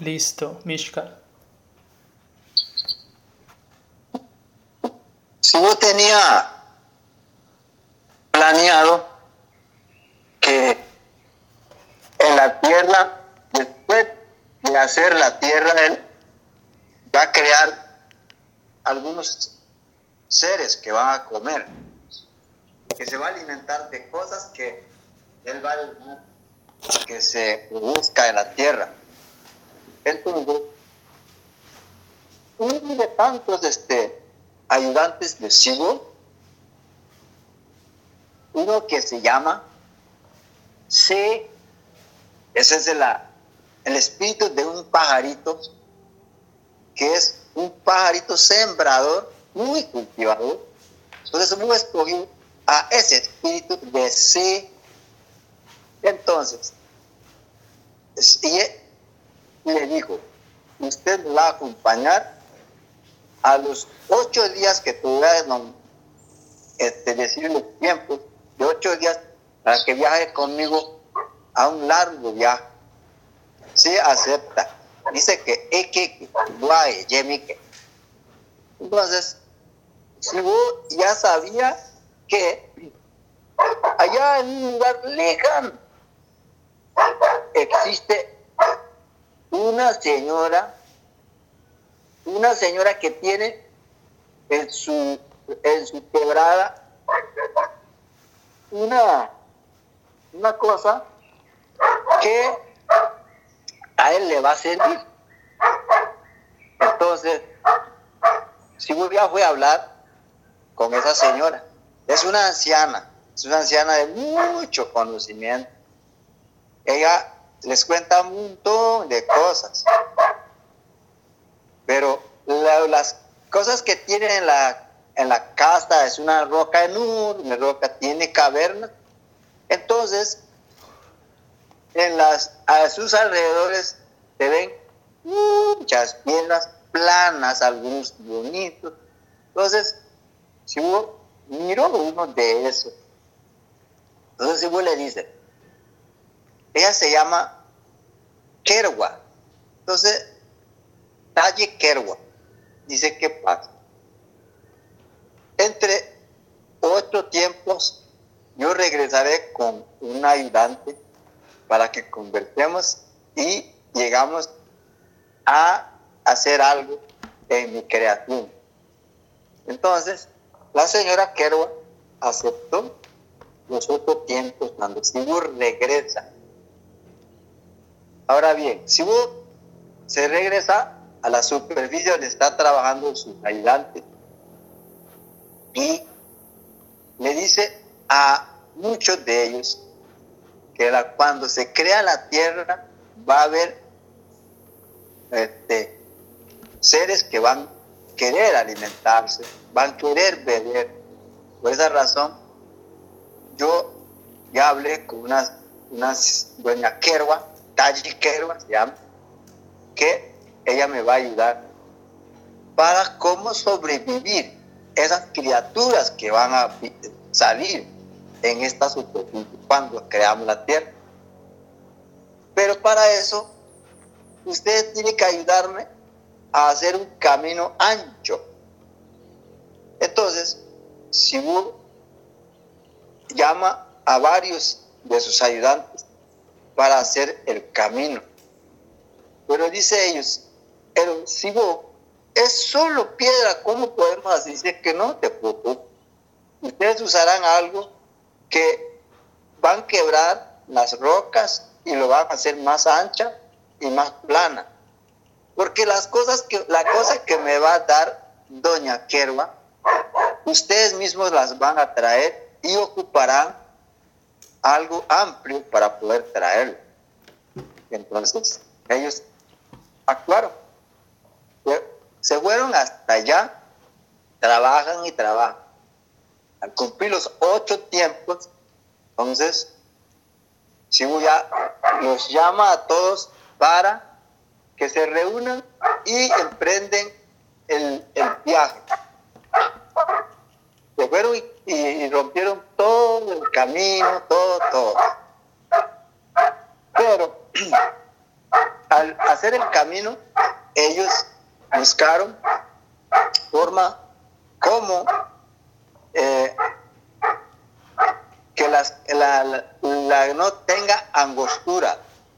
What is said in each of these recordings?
Listo, Mishka. Si yo tenía planeado que en la tierra, después de hacer la tierra, él va a crear algunos seres que van a comer, que se va a alimentar de cosas que él va a dejar que se produzca en la tierra. Entonces, uno de tantos ayudantes de Sibo, uno que se llama C, ese es el espíritu de un pajarito, que es un pajarito sembrador, muy cultivador. Entonces hemos escogido a ese espíritu de C. Entonces, y él le dijo, usted me va a acompañar a los 8 días que te voy a decir los tiempos, de 8 días para que viaje conmigo a un largo viaje. Sí, acepta. Dice que entonces, si vos ya sabía que allá en un lugar lejano existe una señora que tiene en su quebrada una cosa que a él le va a servir. Entonces, si yo ya fui a hablar con esa señora, es una anciana de mucho conocimiento. Ella les cuenta un montón de cosas, pero las cosas que tiene en la casa es una roca enorme, tiene cavernas. Entonces, a sus alrededores se ven muchas piedras planas, algunos bonitos. Entonces, si uno miró uno de esos, entonces si uno le dice, ella se llama Kerwa. Entonces, Talle Kerwa dice, ¿qué pasa? Entre 8 tiempos, yo regresaré con un ayudante para que conversemos y llegamos a hacer algo en mi creación. Entonces, la señora Kerwa aceptó los 8 tiempos cuando Sibur regresa. Ahora bien, Sibur se regresa a la superficie donde está trabajando su ayudante y le dice a muchos de ellos que cuando se crea la tierra va a haber seres que van a querer alimentarse, van a querer beber. Por esa razón, yo ya hablé con unas doña Kerwa, Taji Kerwa se llama, que ella me va a ayudar para cómo sobrevivir esas criaturas que van a salir en esta superficie cuando creamos la tierra. Pero para eso, ustedes tienen que ayudarme a hacer un camino ancho. Entonces, Sibur llama a varios de sus ayudantes para hacer el camino. Pero dice ellos, pero Sibur es solo piedra, ¿cómo podemos hacer? Dice que no te preocupes. Ustedes usarán algo que van a quebrar las rocas y lo van a hacer más ancha y más plana. Porque la cosa que me va a dar doña Kerwa, ustedes mismos las van a traer y ocuparán algo amplio para poder traerlo. Entonces, ellos actuaron. Se fueron hasta allá, trabajan y trabajan. Al cumplir los 8 tiempos, entonces, Sibu ya los llama a todos para que se reúnan y emprenden el viaje. Se fueron y rompieron todo el camino, todo. Pero al hacer el camino, ellos buscaron forma como que no tenga angostura,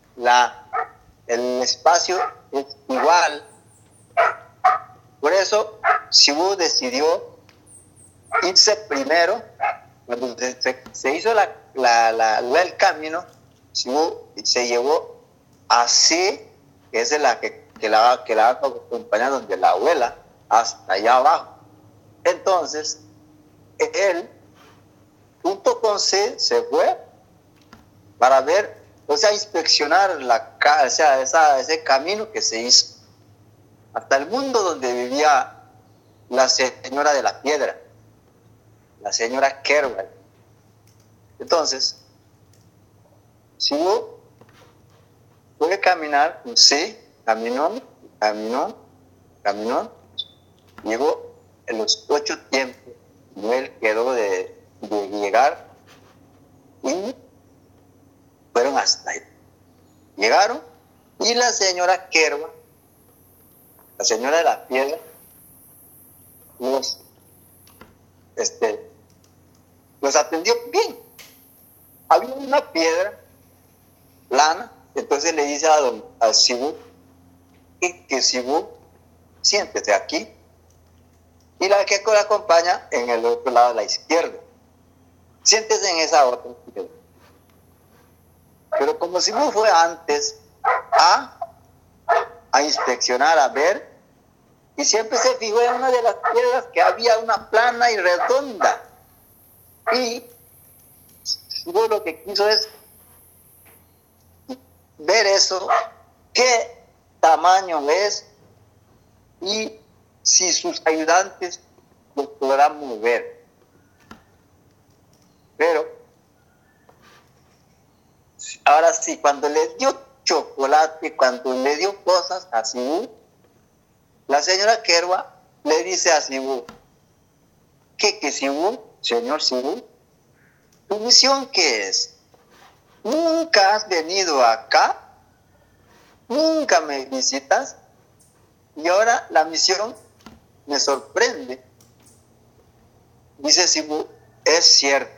el espacio es igual. Por eso Cibú decidió irse primero. Cuando se hizo el camino, Cibú se llevó así, que es la que la va acompañando de la abuela hasta allá abajo. Entonces, él, junto con C, se fue para ver, o sea, inspeccionar ese camino que se hizo hasta el mundo donde vivía la señora de la piedra, la señora Kerouac. Entonces, si hubo, puede caminar, sí, caminó, llegó en los 8 tiempos, y él quedó de llegar y fueron hasta ahí. Llegaron y la señora Kerouac, la señora de la piedra, los atendió bien. Había una piedra plana, entonces le dice a Cibú que Cibú, siéntese aquí, y la que la acompaña en el otro lado a la izquierda, siéntese en esa otra piedra. Pero como Cibú fue antes a inspeccionar, a ver, y siempre se fijó en una de las piedras que había una plana y redonda. Y Cibú lo que quiso es ver eso, qué tamaño es y si sus ayudantes lo podrán mover. Pero ahora sí, cuando le dio chocolate, cuando le dio cosas a Cibú, la señora Kerouac le dice a Cibú, que Cibú, señor Cibú, ¿tu misión qué es? Nunca has venido acá, nunca me visitas, y ahora la misión me sorprende. Dice Cibú, es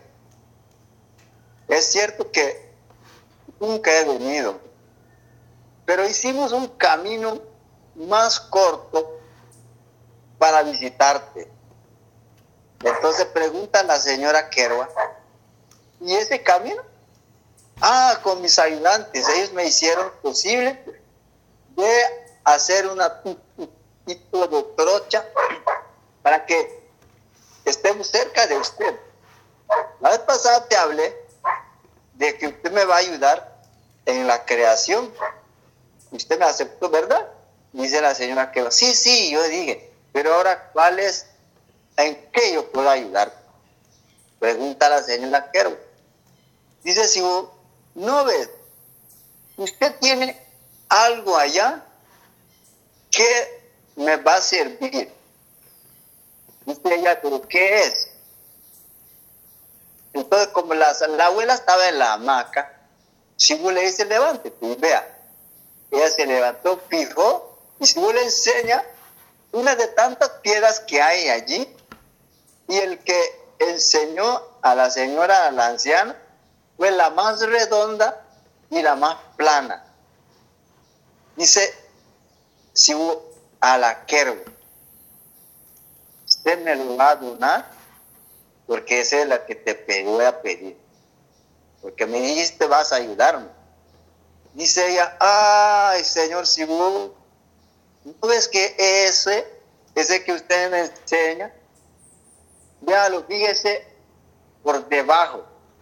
cierto que nunca he venido, pero hicimos un camino más corto para visitarte. Entonces pregunta a la señora Kerouac, ¿y ese camino? Con mis ayudantes, ellos me hicieron posible de hacer un tipo de trocha para que estemos cerca de usted. La vez pasada te hablé de que usted me va a ayudar en la creación. Usted me aceptó, ¿verdad? Dice la señora Kerouac, sí, yo dije, pero ahora, ¿cuál es? ¿En qué yo puedo ayudar? Pregunta la señora Kerouac. Dice, si no ves, usted tiene algo allá que me va a servir. Dice ella, ¿pero qué es? Entonces, como la abuela estaba en la hamaca, Cibú le dice, levántate y vea. Ella se levantó, fijó, y Cibú le enseña una de tantas piedras que hay allí, y el que enseñó a la señora, a la anciana, fue la más redonda y la más plana. Dice Cibú a la Kerouac, usted me lo va a donar porque esa es la que te voy a pedir, porque me dijiste vas a ayudarme. Dice ella, ay señor Cibú, ¿no ves que ese que usted me enseña? Véalo, fíjese por debajo.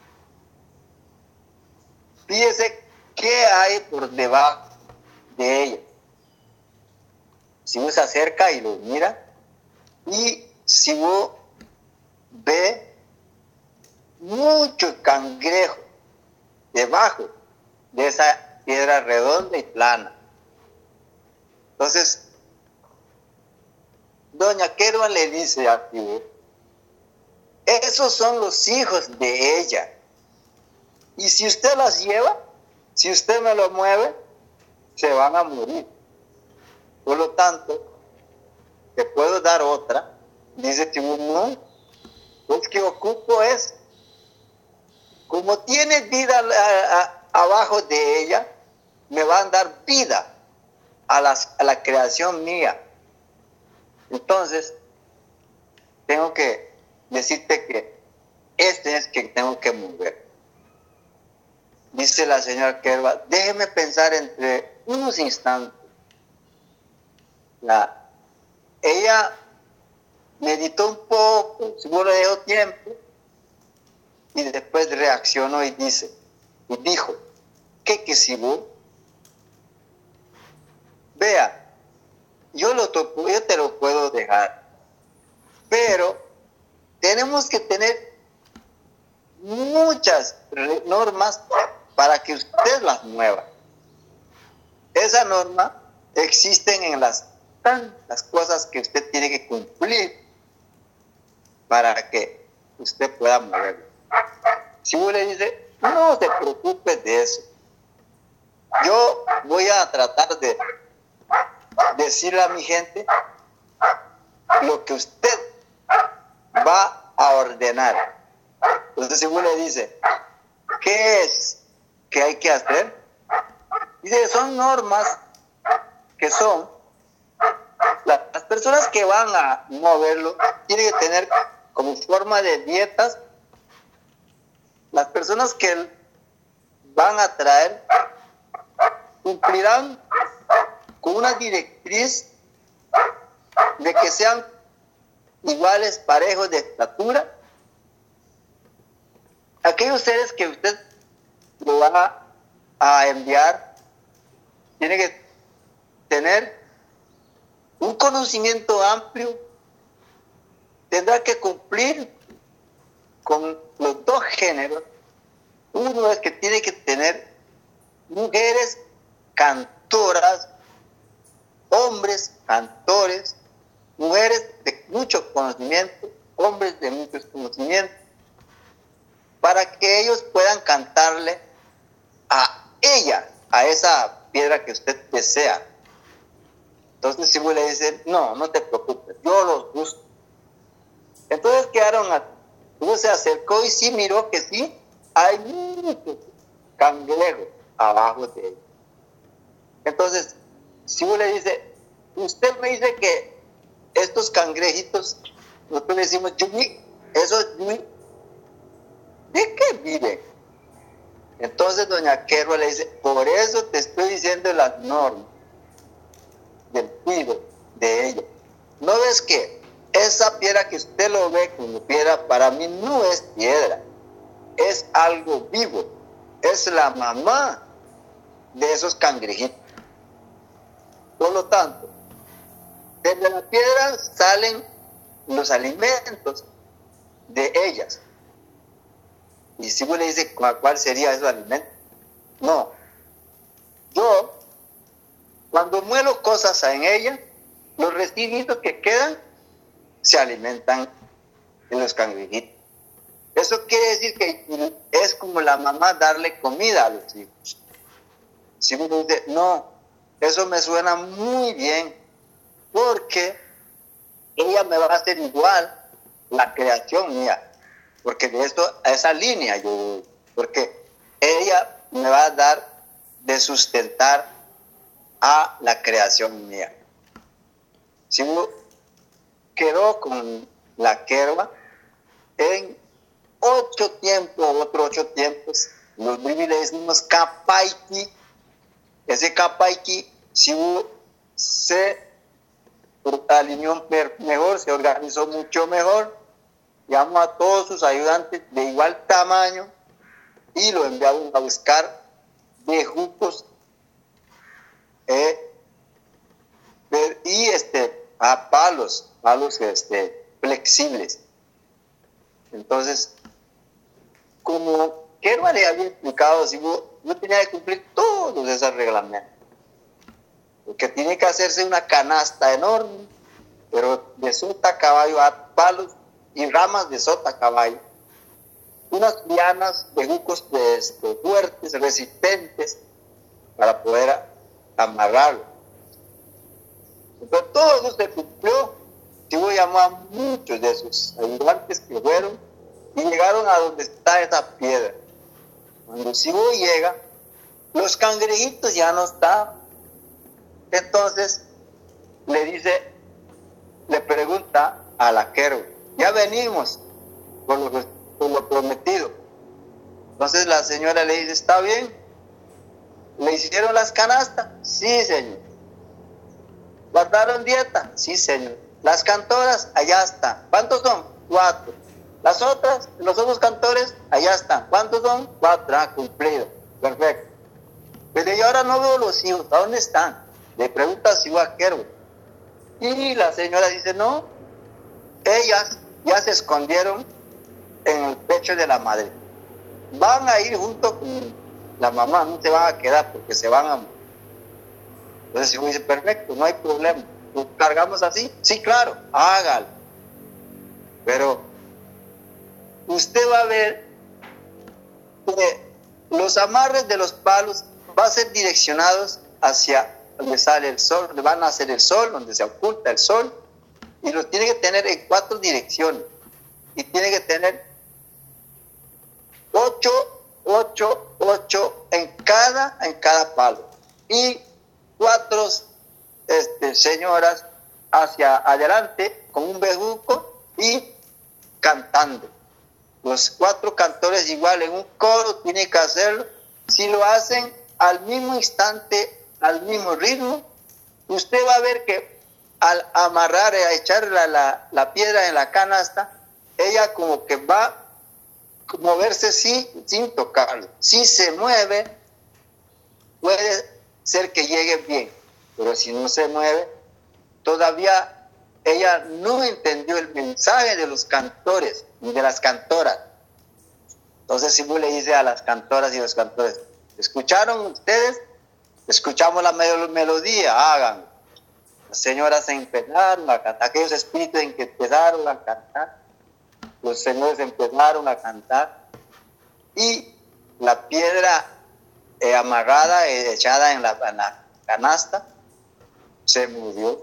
Fíjese qué hay por debajo de ella. Cibú se acerca y lo mira, y Cibú ve mucho cangrejo debajo de esa piedra redonda y plana. Entonces, doña Kerouac le dice a Cibú, esos son los hijos de ella. Y si usted las lleva, si usted me lo mueve, se van a morir. Por lo tanto, te puedo dar otra. Dice Tibú, no, pues que ocupo es, como tiene vida abajo de ella, me van a dar vida a la creación mía. Entonces, tengo que decirte que este es que tengo que mover. Dice la señora Kerba, déjeme pensar entre unos instantes. Ella meditó un poco, seguro le dio tiempo, y después reaccionó y dijo, ¿qué si vos? Vea, yo te lo puedo dejar, pero tenemos que tener muchas normas para que usted las mueva. Esa norma existen en las tantas cosas que usted tiene que cumplir para que usted pueda moverlo. Si uno le dice, no se preocupe de eso, yo voy a tratar de decirle a mi gente lo que usted va a ordenar. Entonces si uno le dice, ¿qué es que hay que hacer? Dice, son normas que son, las personas que van a moverlo tienen que tener como forma de dietas, las personas que van a traer cumplirán con una directriz de que sean iguales, parejos de estatura. Aquellos seres que usted lo va a enviar tiene que tener un conocimiento amplio, tendrá que cumplir con los dos géneros. Uno es que tiene que tener mujeres cantoras, hombres cantores, mujeres de mucho conocimiento, hombres de mucho conocimiento, para que ellos puedan cantarle a ella, a esa piedra que usted desea. Entonces si le dice, no te preocupes, yo los busco. Entonces uno se acercó y sí miró que sí, hay muchos cangrejos abajo de él. Entonces, si uno le dice, usted me dice que estos cangrejitos, nosotros le decimos, yumi, esos yumi, ¿de qué viven? Entonces doña Kerwa le dice, por eso te estoy diciendo las normas del cuido de ella. ¿No ves que esa piedra que usted lo ve como piedra, para mí no es piedra, es algo vivo, es la mamá de esos cangrejitos? Por lo tanto, desde la piedra salen los alimentos de ellas. Y si uno le dice cuál sería ese alimento, no. Yo, cuando muelo cosas en ella, los residuos que quedan se alimentan en los cangrejitos. Eso quiere decir que es como la mamá darle comida a los hijos. Si uno dice, no, eso me suena muy bien, porque ella me va a hacer igual la creación mía, porque de esto, a esa línea yo voy, porque ella me va a dar de sustentar a la creación mía. Si uno quedó con la Kerwa en 8 tiempos, otros 8 tiempos, los le decimos kapaiki. Ese kapaiki, si uno se alineó mejor, se organizó mucho mejor, llamó a todos sus ayudantes de igual tamaño y lo enviaron a buscar bejucos y a palos flexibles. Entonces, como Kerwa le había explicado, si no tenía que cumplir todos esos reglamentos, porque tiene que hacerse una canasta enorme, pero de sota caballo a palos y ramas de sota caballo, unas lianas de jucos fuertes, resistentes, para poder amarrarlo. Pero todo eso se cumplió. Chivo llamó a muchos de sus ayudantes que fueron y llegaron a donde está esa piedra. Cuando Chivo llega, los cangrejitos ya no están. Entonces le pregunta a la Querwa, ya venimos por lo prometido. Entonces la señora le dice, está bien. ¿Le hicieron las canastas? Sí, señor. ¿Guardaron dieta? Sí, señor. Las cantoras, allá están. ¿Cuántos son? 4. Los otros cantores, allá están. ¿Cuántos son? 4. Ah, cumplido. Perfecto. Pero yo ahora no veo los hijos. ¿A dónde están? Le pregunta a Siwa Querwa. Y la señora dice, no, ellas ya se escondieron en el pecho de la madre. Van a ir junto con la mamá, no se van a quedar porque se van a... Entonces Siwa dice, perfecto, no hay problema. ¿Lo cargamos así? Sí, claro, hágalo. Pero usted va a ver que los amarres de los palos van a ser direccionados hacia donde sale el sol, donde van a hacer el sol, donde se oculta el sol, y los tiene que tener en 4 direcciones. Y tiene que tener 8 en cada palo. Y 4 señoras hacia adelante con un bejuco y cantando. Los 4 cantores igual en un coro tienen que hacerlo. Si lo hacen al mismo instante, al mismo ritmo, usted va a ver que al amarrar, a echar la piedra en la canasta, ella como que va a moverse sin tocarlo. Si se mueve, puede ser que llegue bien, pero si no se mueve, todavía ella no entendió el mensaje de los cantores y de las cantoras. Entonces Sibu le dice a las cantoras y los cantores, ¿escucharon ustedes? Escuchamos la melodía, hagan. Las señoras se empezaron a cantar, aquellos espíritus en que empezaron a cantar, los señores empezaron a cantar y la piedra amarrada, echada en la canasta, se movió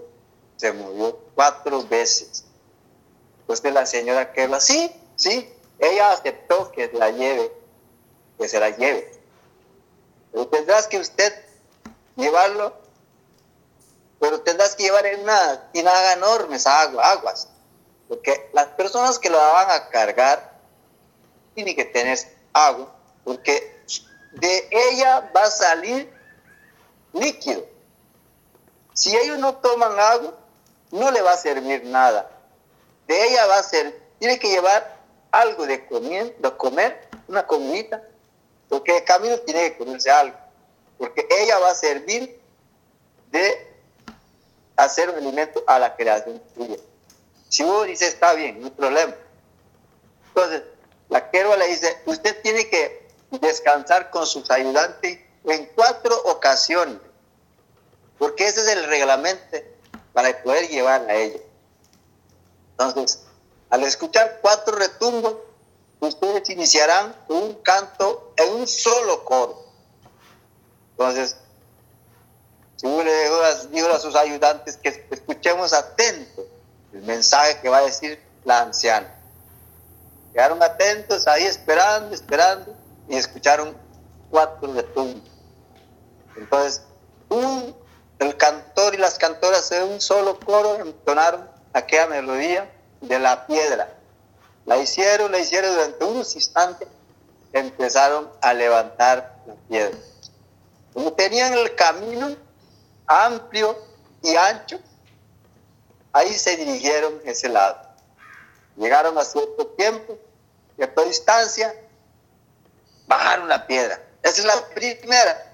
4 veces. Entonces la señora Querwa, sí, ella aceptó que se la lleve. Pero tendrás que usted llevarlo, pero tendrás que llevar en una tinaga enormes aguas, porque las personas que lo van a cargar tienen que tener agua, porque de ella va a salir líquido. Si ellos no toman agua, no le va a servir nada. De ella va a ser, tiene que llevar algo de comer, una comidita, porque el camino tiene que comerse algo, porque ella va a servir de hacer un alimento a la creación tuya. Si vos dice está bien, no hay problema. Entonces, la Querwa le dice, usted tiene que descansar con sus ayudantes en 4 ocasiones, porque ese es el reglamento para poder llevarla a ella. Entonces, al escuchar 4 retumbos, ustedes iniciarán un canto en un solo coro. Entonces, Sibu le dijo a sus ayudantes que escuchemos atentos el mensaje que va a decir la anciana. Quedaron atentos ahí esperando, y escucharon 4 retumbos. Entonces, el cantor y las cantoras en un solo coro entonaron aquella melodía de la piedra. La hicieron durante unos instantes, empezaron a levantar la piedra. Como tenían el camino amplio y ancho, ahí se dirigieron a ese lado. Llegaron a cierto tiempo, cierta distancia, bajaron la piedra. Esa es la primera.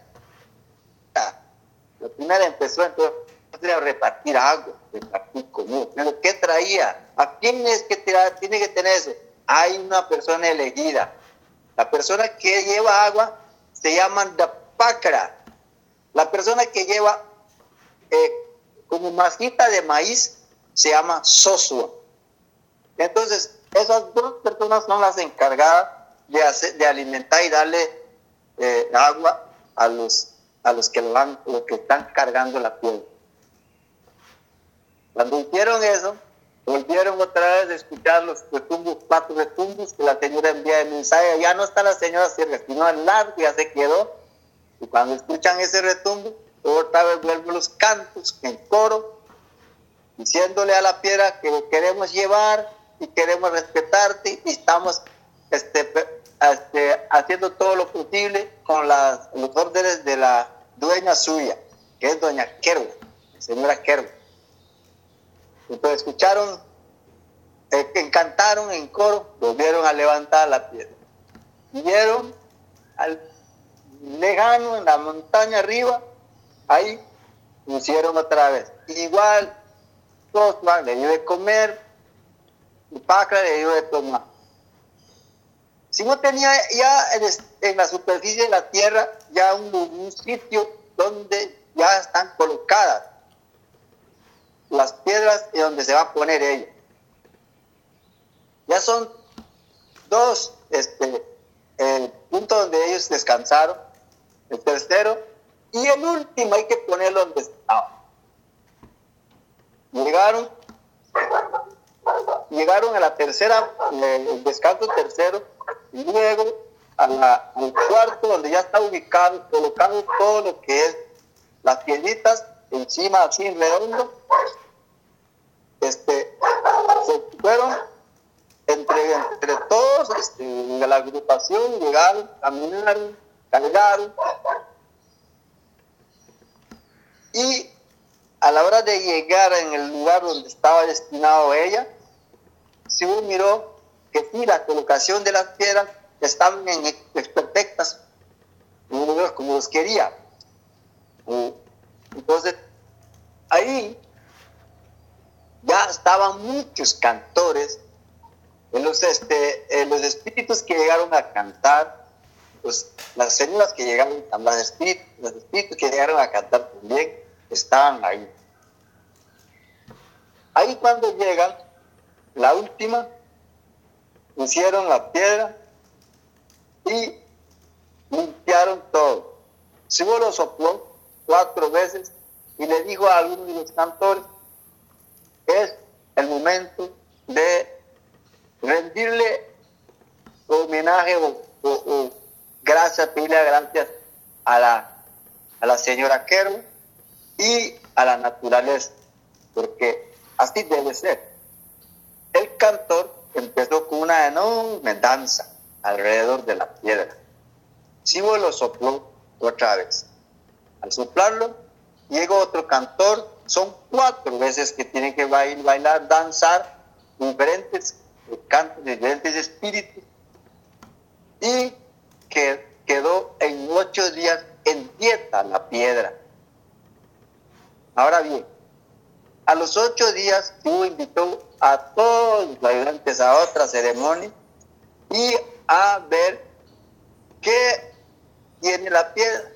La primera empezó entonces a repartir agua, repartir comida. ¿Pero qué traía? ¿A quién es que tiene que tener eso? Hay una persona elegida. La persona que lleva agua se llama Dapakra. La persona que lleva como masita de maíz se llama Sosua. Entonces, esas 2 personas son las encargadas de alimentar y darle agua a los a los que están cargando la piedra. Cuando hicieron eso, volvieron otra vez a escuchar los retumbos, 4 retumbos que la señora envía de mensaje. Ya no está la señora cerca, sino al lado, ya se quedó. Y cuando escuchan ese retumbo, otra vez vuelven los cantos en coro, diciéndole a la piedra que lo queremos llevar y queremos respetarte y estamos haciendo todo lo posible con los órdenes de la dueña suya, que es doña Kerwa, señora Kerwa. Entonces escucharon, cantaron en coro, volvieron a levantar la piedra. Vieron al lejano en la montaña arriba, ahí pusieron otra vez. Igual, Tosma le dio de comer, y Pacra le dio de tomar. Si no tenía ya en la superficie de la tierra ya un sitio donde ya están colocadas las piedras y donde se va a poner ella. Ya son 2 puntos donde ellos descansaron, el tercero, y el último hay que ponerlo donde estaba. Llegaron a la tercera, el descanso tercero, y luego al cuarto donde ya está ubicado, colocado todo lo que es las piedritas encima así en redondo. Se fueron entre todos, de la agrupación, llegaron, caminaron, cargaron, y a la hora de llegar en el lugar donde estaba destinado ella, Siú miró que sí, la colocación de las piedras estaban perfectas, como los quería. Entonces, ahí ya estaban muchos cantores, los espíritus que llegaron a cantar, pues las señoras que llegaron, los espíritus que llegaron a cantar también estaban ahí. Ahí cuando llegan, la última, pusieron la piedra y limpiaron todo. Siú lo sopló 4 veces y le dijo a algunos de los cantores: es el momento de rendirle homenaje o gracias, pedirle gracias a la señora Kerwa y a la naturaleza, porque así debe ser. El cantor empezó con una enorme danza alrededor de la piedra. Siú lo sopló otra vez. Al soplarlo, llegó otro cantor. Son 4 veces que tienen que bailar, danzar, diferentes cantos, diferentes espíritus. Y que quedó en 8 días en dieta la piedra. Ahora bien, a los 8 días, Siú invitó a todos los ayudantes a otra ceremonia y a ver qué tiene la piedra.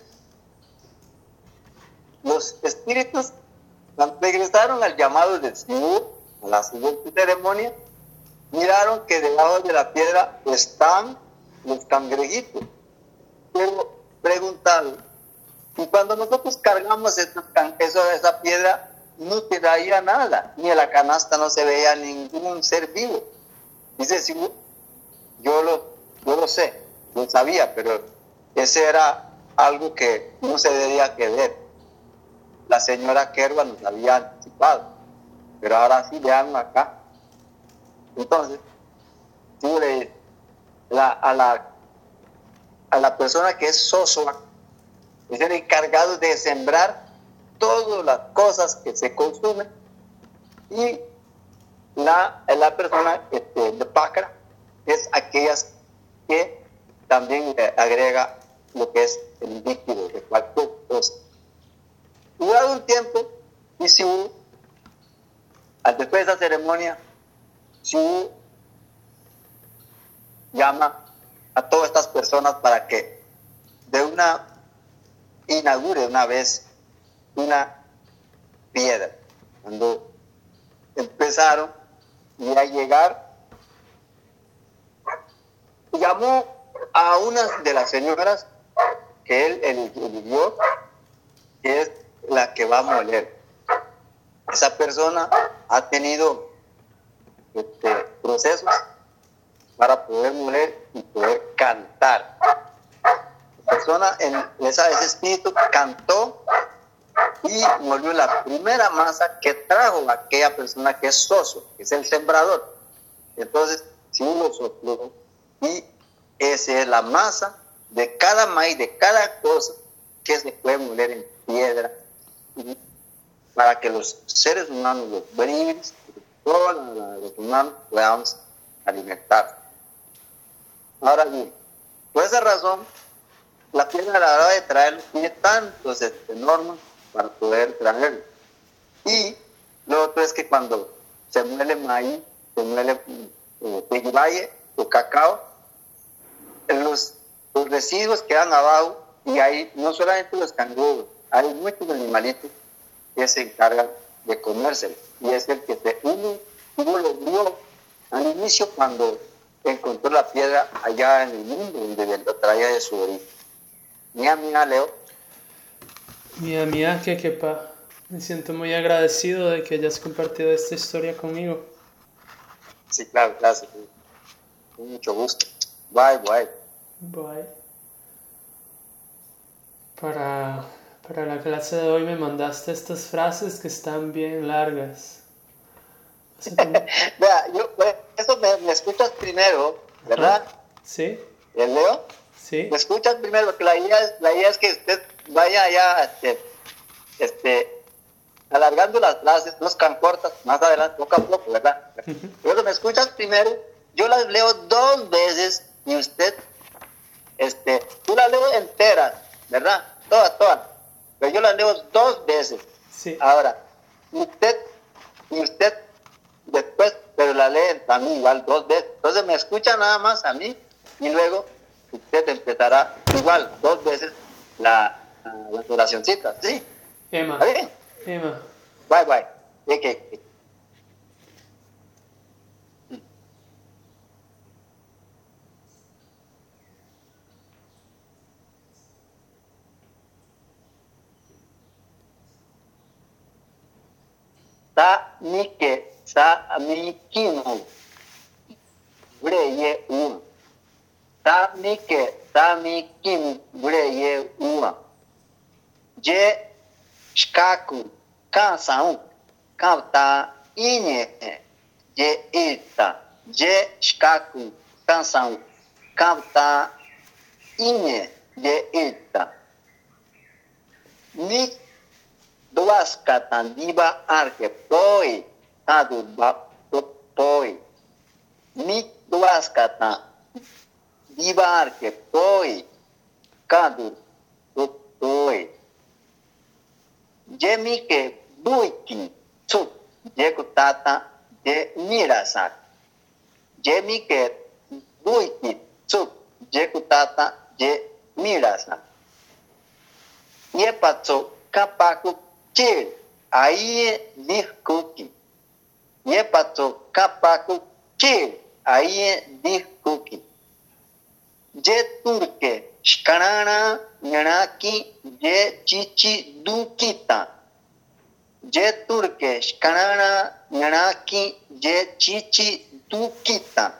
Los espíritus regresaron al llamado de Siú, a la siguiente ceremonia, miraron que debajo de la piedra están los cangrejitos. Pero preguntaron, y cuando nosotros cargamos esa piedra, no quedaría nada, ni en la canasta no se veía ningún ser vivo. Dice Siú, yo lo sé, lo sabía, pero ese era algo que no se debía que ver. La señora Kerwa nos había anticipado, pero ahora sí vean acá. Entonces, Siú le dice a la persona que es Sosua, es el encargado de sembrar todas las cosas que se consumen, y la persona de Pacra es aquellas que también agrega lo que es el líquido de cualquier cosa. Durado un tiempo, y Siú, después de esa ceremonia, Siú llama a todas estas personas para que inaugure una vez una piedra. Cuando empezaron a llegar, llamó a una de las señoras que él eligió es la que va a moler. Esa persona ha tenido procesos para poder moler y poder cantar. La persona, ese espíritu cantó y molió la primera masa que trajo aquella persona que es soso, que es el sembrador. Entonces, si uno sopló, y esa es la masa de cada maíz, de cada cosa que se puede moler en piedra, para que los seres humanos, los brígidos, todos los humanos podamos alimentar. Ahora bien, por esa razón, la piedra a la hora de traerlo tiene tantos normas para poder traerlo. Y lo otro es que cuando se muele maíz, se muele peguibaye o cacao, los residuos quedan abajo y ahí no solamente los canguros, hay muchos animalitos que se encargan de comérselo. Y es el que uno lo vio al inicio cuando encontró la piedra allá en el mundo, donde lo traía de su origen. Mía, Leo. Mía, que quepa. Me siento muy agradecido de que hayas compartido esta historia conmigo. Sí, claro, gracias. Con mucho gusto. Bye. Bye. Para la clase de hoy me mandaste estas frases que están bien largas. Vea, eso me escuchas primero, ¿verdad? Ajá. ¿Sí? ¿Leo? Sí. Me escuchas primero, porque la idea es que usted vaya ya alargando las frases, no tan cortas, más adelante, poco a poco, ¿verdad? Luego me escuchas primero, yo las leo 2 veces y usted, tú las leo enteras, ¿verdad? Todas. Pero yo las leo 2 veces. Sí. Ahora, usted después, pero la leen también igual 2 veces. Entonces me escucha nada más a mí y luego usted empezará igual 2 veces la oracioncita, ¿sí? Emma. ¿Está bien? Emma. Bye. Okay. Sa mi kino breye uma. Sa mi kim breye uma. Je shikaku kansan kanta ine je ita. Je shikaku kansan kanta ine je ita. Mi duas katandiba arke poi tadu poi. Mi duas katandiba arke poi kadu poi. Jemi ke buiki tsu jekutata je mirasak. Jemi ke buiki tsu jekutata je mirasak. Yepatsu kapaku Chil, ahí diskuki. Yepato kapaku chil, ahí diskuki. Je turke shkarana nyanaki je chichi dukita. Je turke shkarana nyanaki je chichi dukita.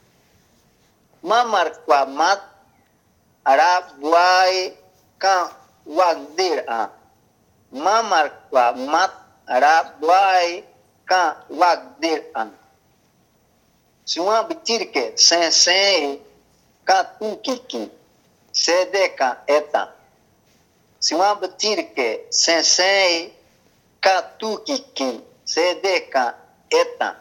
Mamar kwa mat arabuai ka wagdir a. Mamar kwa mat arabuai ka wagdir an. Suma bitirke sen ka tukiki sedeka eta. Suma bitirke sen ka tukiki sedeka eta.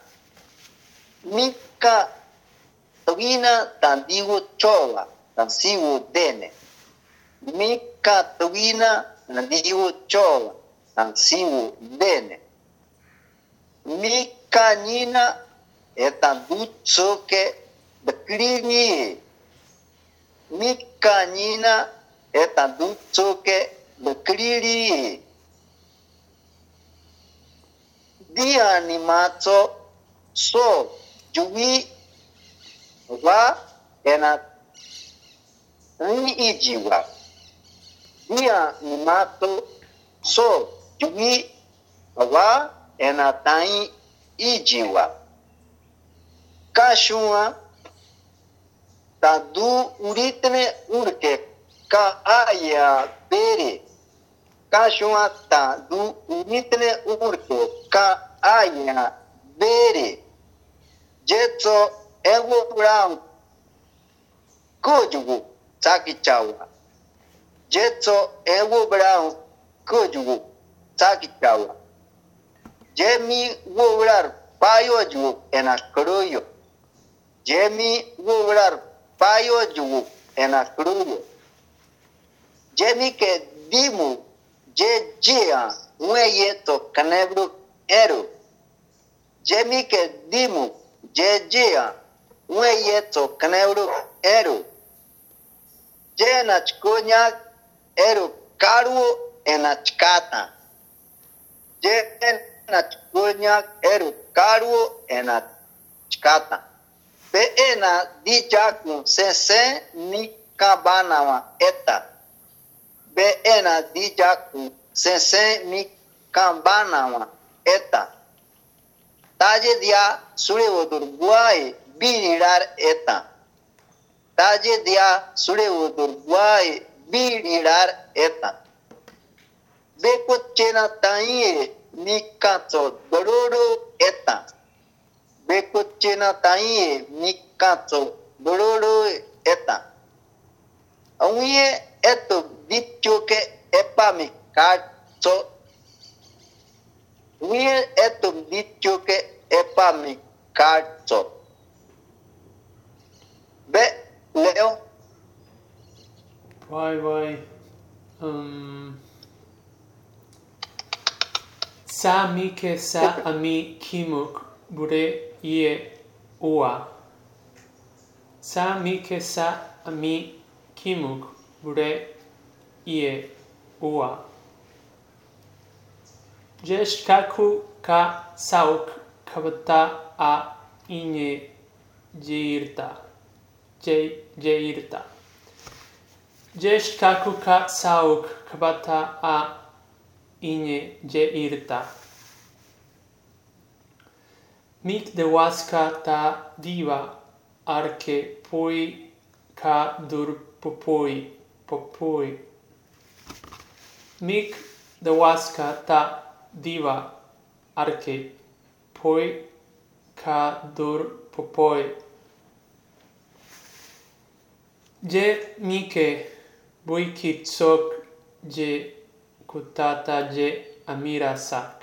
Mika tawina tandiwo chola tansiwo dene. Mika tawina Nadiwo chola, tansiwo dene. Mi canina etandutsuke beklini. Mi canina etandutsuke beklini. Di animato so juwi wa ena ni ijiwa. Dia animato So, Jugi Awa Enatai Ijiwa. Kashua Tadu Uritne Urke Ka Aya Bere. Kashua Tadu Uritne Urke Ka Aya Bere. Jetso Ewo Brown Kojugu Takichawa. Jetso Ewo Brown Kojugu Takichawa. Jemi Wowlar Payoju Enakroyo. Jemi Wowlar Payoju Enakroyo. Jemi ke dimu je jia Weyeto Canebro Ero. Jemi ke dimu je jia Weyeto Canebro Ero. Jenachkonya Ero Karu Enachkata. Jenachkonya Ero Karu Enachkata. Peena dijaku sense ni kabanawa eta. Beena dijaku sense ni kabanawa eta. Taje dia surewodur guai binirar eta. Taje dia surewodur guai binirar eta. Beko chena taie ni kanto dororo eta. Beko chena taie ni kanto dororo eta. Aunye eto dicho que epa mi cacho. Aunye eto dicho que epa mi cacho. Ve, Leo. Vai. Sa mi ke sa ami kimuk bure ye ua. Sa mi ke sa ami kimuk bure ye ua. Jesh kaku ka sauk kabata a inye jeirta. Jesh kaku ka sauk kabata a inye jeirta. Mik de waska ta diva arke poi ka dur popoi. Mik de waska ta diva arke poi ka dur popoi. Je mike boiki tsok je kutata je amira sak.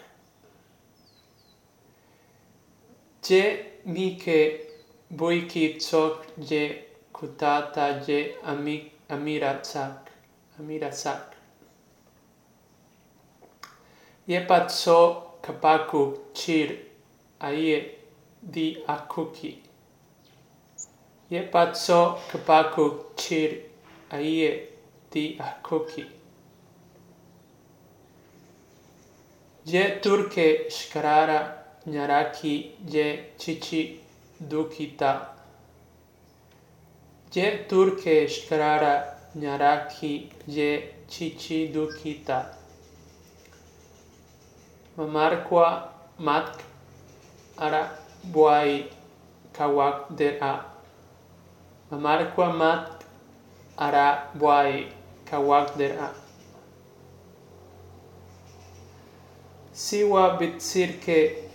Je mike boiki tsok je kutata je amira sak. Yepat so kapaku chir aie di akuki. Yepat so kapaku chir aie di akuki. Je turke shkarara nyaraki je chichi dukita. Je turke shkarara nyaraki je chichi dukita. Mamarkwa matk ara buai kawak dera. Mamarkwa matk ara buai kawak dera. Siwa bitsirke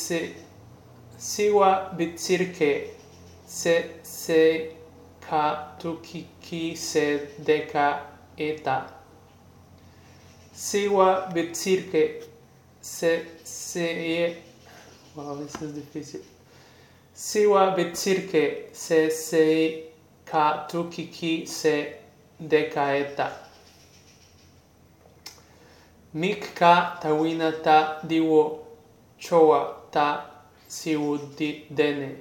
se ka tukiki se deka eta. Siwa bitsirke wow, this is difícil. Siwa bitsirke se ka tukiki se deka eta. Mik ka tawina ta diwo chowa ta siwu dene.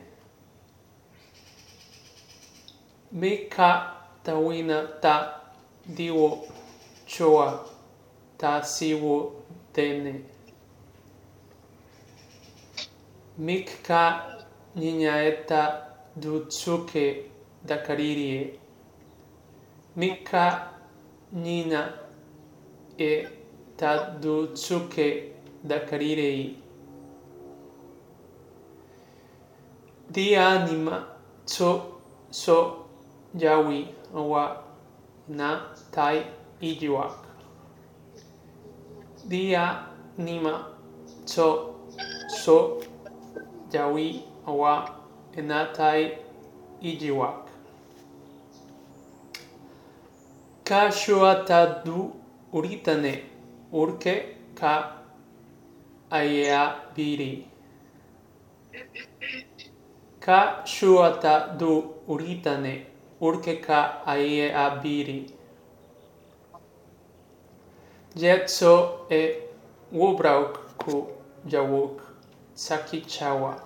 Mik ka tawina ta diwo chowa ta siwu dene. Mik ka niñaeta dutsuke dakaririe. Mik ka nina e tadu tsuke dakarirei. Di anima tso so yawi awa na tai ijiwak. Di anima tso so yawi awa na tai ijiwak. Ka shuata du uritane urke ka ayea biri. Ka shuata du uritane urke ka ayea biri. Jetso e wubrauk ku jawuk sakichawa.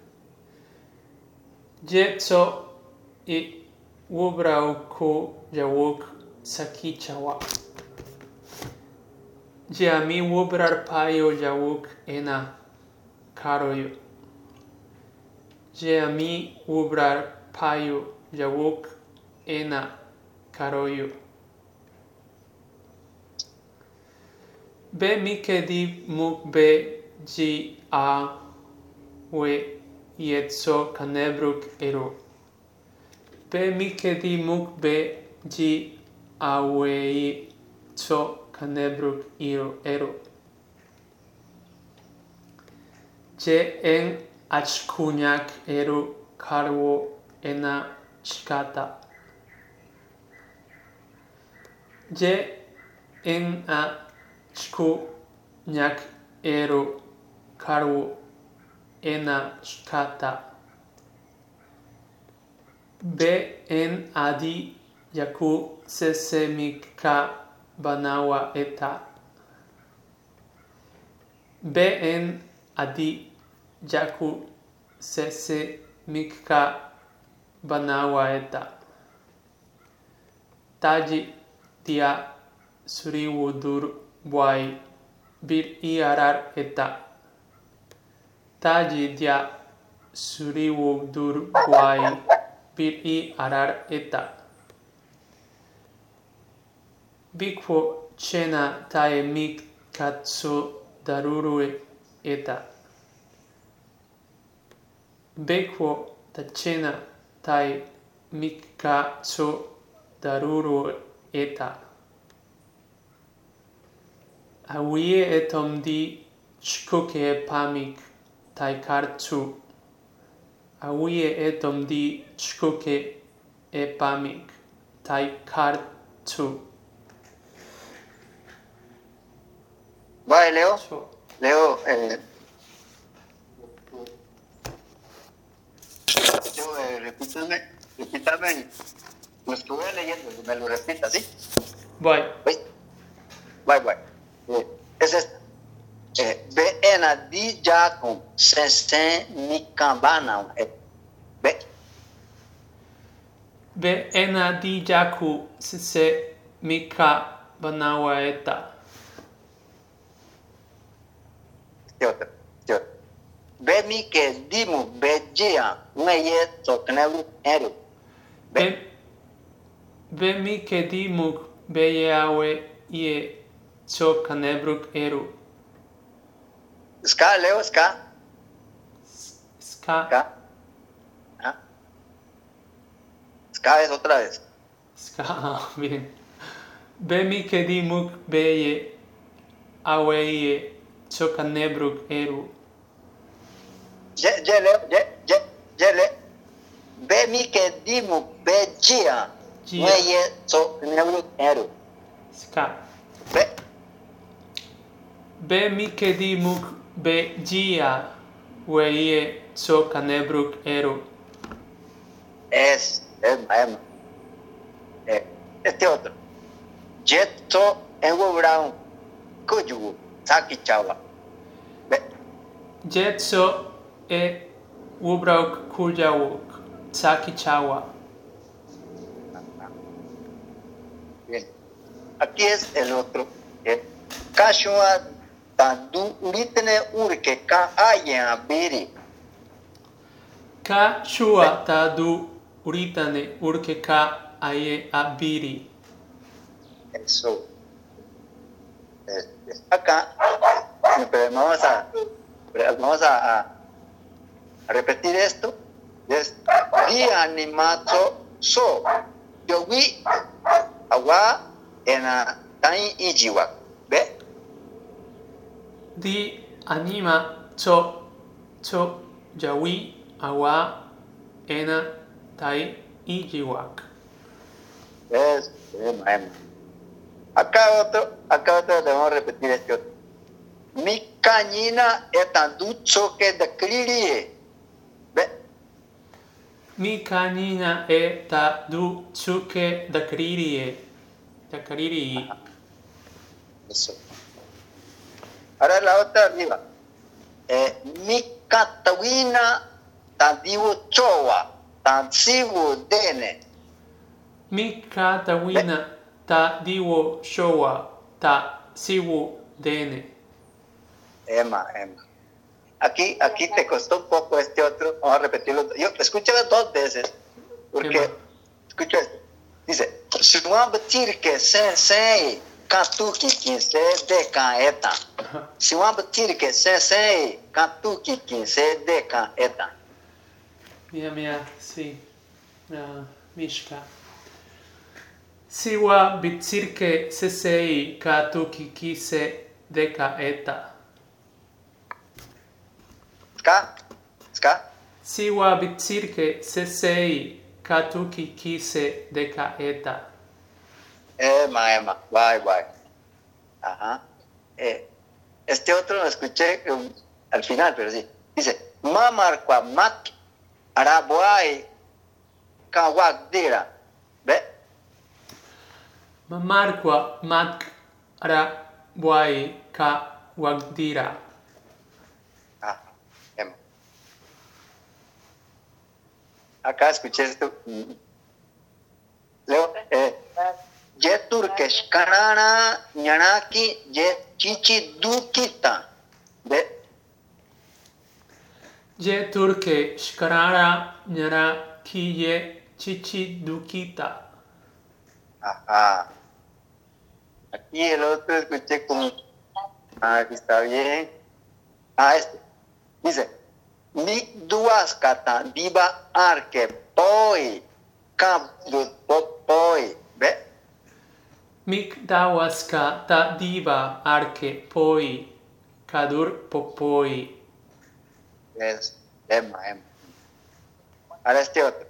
Jetso e wubrauk ku jawuk sakichawa. Jami wubrar payo jawuk ena karoyu. Jami wubrar payo jawuk ena karoyu. Be mikedi muk be ji a we yetso kanebruk eru. Be mikedi muk be ji a we yetso kanebruk eru. Je en achkunyak eru karwo ena shikata. Je en achkunyak eru karwo ena shikata. Be en adi yaku sesemika banawa eta. Be en adi yaku sesemika banawa eta. Taji dia suriwudur buai bir iarar eta. Taji dia suriwudur buai bir iarar eta. Bikwo chena tae mik katsu darurue eta. Bikwo tachena tae mik katsu darurue eta. Awie etom di chkuke pamik tai kartu. Awie etom di chkuke pamik tai kartu. Vale, Leo. So, Leo, repítame lo estuve leyendo, me lo repita, ¿sí? voy. Bye. Es esto. Ve en a di ya con se ni cambana. Ve. Be ena di jaku se mika banawa eta. Ve mi que dimu be jia ngeye toknewu eru. Be mi ke di muk be yawe ye cho kanebruk eru. Ska, Leo, ska. Ska. Ska. ¿Ah? Ska es otra vez. Ska, bien. Be mi ke di muk be ye awe ye cho kanebruk eru. Leo. Be mi que dimu be jia ngeye toknewu eru. Ska. Ve. Be mi ke di muk be jia we ye cho kanebruk eru. Es maema. Este otro. Jetto en Brown Kuju Saki Chawa. Jetso e wubrauk kujawuk saki chawa. Bien. Aquí es el otro. Kashua tandu uritene urke ka aya biri. Ka shua tadu uritane urke ka aye abiri. Eso. acá, pero vamos a repetir esto. Es di animato so. Yo vi agua en tan ijiwa. ¿Ve? Di anima cho yawi awa ena tai ijiwak. Es, acá otro, le vamos a repetir este otro. Mi cañina es tan ducho que de clirie. ¿Ve? Mi canina e ta du tsuke da kariri. Eso. Ahora la otra arriba. Mi catawina tan divo chowa, tan sivu dene. Mi katawina ta diwo showa ta siwu dene. Emma. Aquí te costó un poco este otro. Vamos a repetirlo. Yo escúchalo 2 veces. Porque, escucha esto. Dice, Suam batirke sensei katuki kinse dekan eta. Suam batirke sensei katuki kinse dekan eta. Mia, sí. Mishka. Siwa bitsirke sesei katuki kise deka eta. Ska. Siwa bitsirke sesei katuki kise deka eta. Emma. Bye. Ajá. Este otro lo escuché al final, pero sí. Dice, mamarkwa mak arabuai kawakdira. ¿Ve? Mamarkwa mak ara buai ka wagdira. Emma. Acá escuché esto. Leo, je turkesh kanana ñanaki je chichi dukita. ¿Ve? Je turke shkarara nyara kiye chichi dukita. Ajá. Aquí el otro escuché como, aquí está bien. Este. Dice, mi duas kata diva arke poi kabdu popoi. ¿Ve? Mik dawaska ta diva arke poi kadur popoi. Es Emma. Ahora este otro.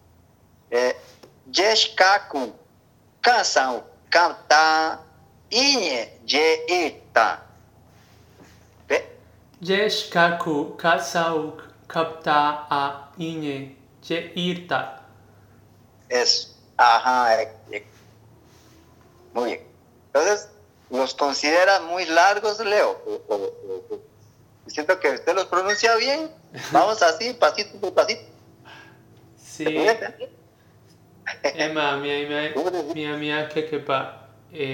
Jeshkaku kasau kata iñe je ita. ¿Ve? Jesh kaku kasauk kapta a iñe je irta. Es, ajá, muy bien. Entonces, ¿los considera muy largos, Leo? Siento que usted los pronuncia bien. Vamos así, pasito por pasito. Sí. Emma, mia kekepa.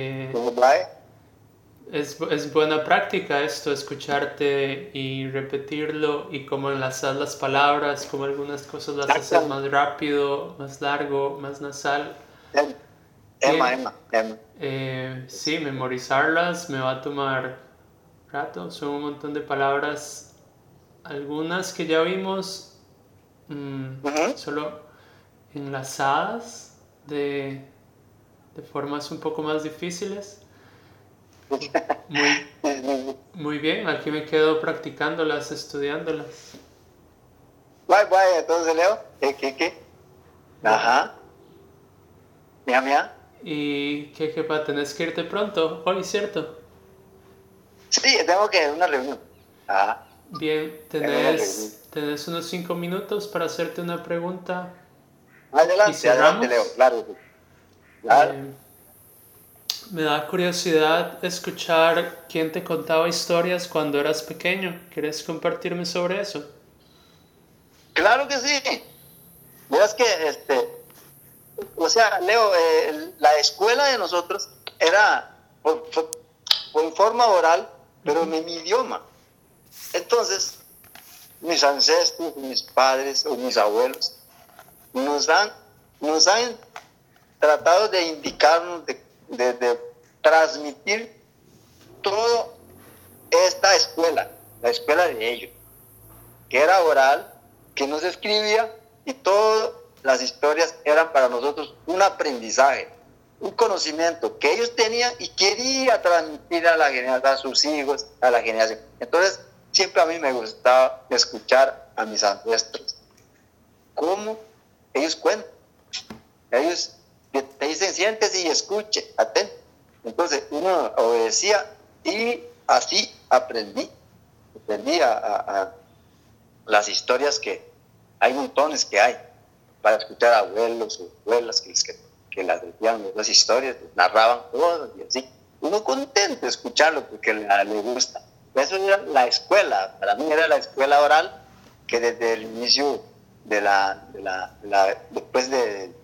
Es buena práctica esto, escucharte y repetirlo y como enlazar las palabras, como algunas cosas las haces más rápido, más largo, más nasal. Emma. Sí, memorizarlas me va a tomar rato, son un montón de palabras, algunas que ya vimos solo enlazadas de formas un poco más difíciles. Muy bien, aquí me quedo practicándolas, estudiándolas. Bye, entonces Leo, ¿qué? Ajá. Mía. ¿Y qué, tenés que irte pronto hoy, cierto? Sí, tengo que ir a una reunión. Ajá. Bien, tenés unos 5 minutos para hacerte una pregunta. Adelante, Leo, claro. Me da curiosidad escuchar quién te contaba historias cuando eras pequeño. ¿Quieres compartirme sobre eso? Claro que sí. Verás que, o sea, Leo, la escuela de nosotros era por forma oral, pero en mi idioma. Entonces, mis ancestros, mis padres o mis abuelos nos han tratado de indicarnos, de transmitir toda esta escuela, la escuela de ellos, que era oral, que no se escribía, y todas las historias eran para nosotros un aprendizaje, un conocimiento que ellos tenían y quería transmitir a la generación, a sus hijos, a la generación. Entonces, siempre a mí me gustaba escuchar a mis ancestros, cómo ellos cuentan. Ellos te dicen, siéntese y escuche, atento. Entonces, uno obedecía y así aprendí a las historias que hay montones que hay para escuchar a abuelos o abuelas que las decían las historias, narraban todas y así. Uno contento de escucharlo porque le gusta. Eso era la escuela, para mí era la escuela oral que desde el inicio después de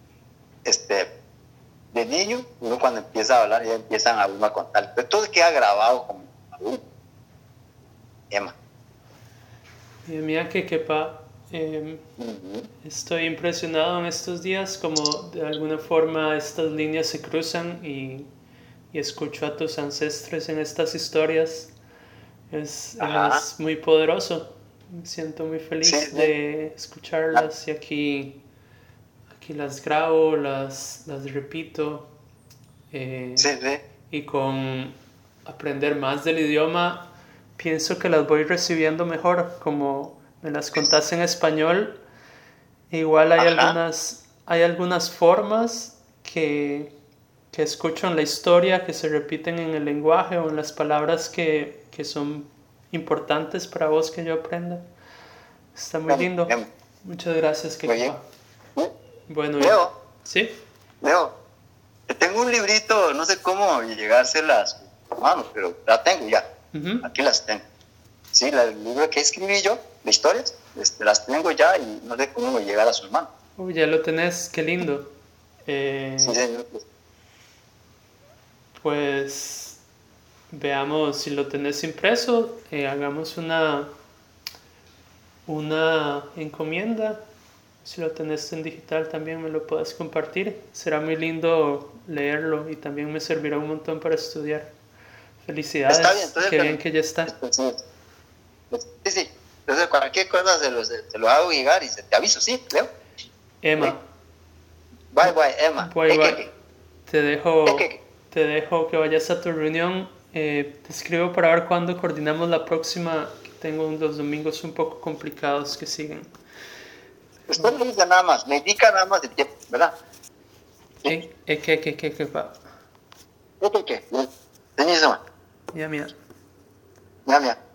niño, uno cuando empieza a hablar ya empiezan a uno a contar. Pero todo queda grabado como uno. Emma. Mira que quepa. Estoy impresionado en estos días como de alguna forma estas líneas se cruzan y escucho a tus ancestros en estas historias. Es muy poderoso. Me siento muy feliz de escucharlas y aquí las grabo, las repito. Y con aprender más del idioma pienso que las voy recibiendo mejor, como me las contaste en español. Igual hay algunas formas que escucho en la historia, que se repiten en el lenguaje o en las palabras que son importantes para vos que yo aprenda. Está muy lindo. Muchas gracias, Quequepa. Bueno, Leo. ¿Sí? Leo, tengo un librito, no sé cómo llegárselas a tus manos, pero la tengo ya. Aquí las tengo. Sí, el libro que escribí yo, de historias, las tengo ya y no sé cómo llegar a sus manos. Ya lo tenés, qué lindo. Sí, señor. Pues veamos si lo tenés impreso, hagamos una encomienda. Si lo tenés en digital también me lo puedes compartir. Será muy lindo leerlo y también me servirá un montón para estudiar. Felicidades. Está bien, entonces, qué bien que ya está. Sí. Entonces cualquier cosa se lo hago llegar y te aviso, ¿sí, Leo? Emma. Bye, Emma. Bye. Te dejo que vayas a tu reunión. Te escribo para ver cuándo coordinamos la próxima, que tengo los domingos un poco complicados que siguen. Usted me dice nada más, me indica nada más de tiempo, ¿verdad? ¿Qué? ¿Qué? Ya, mía.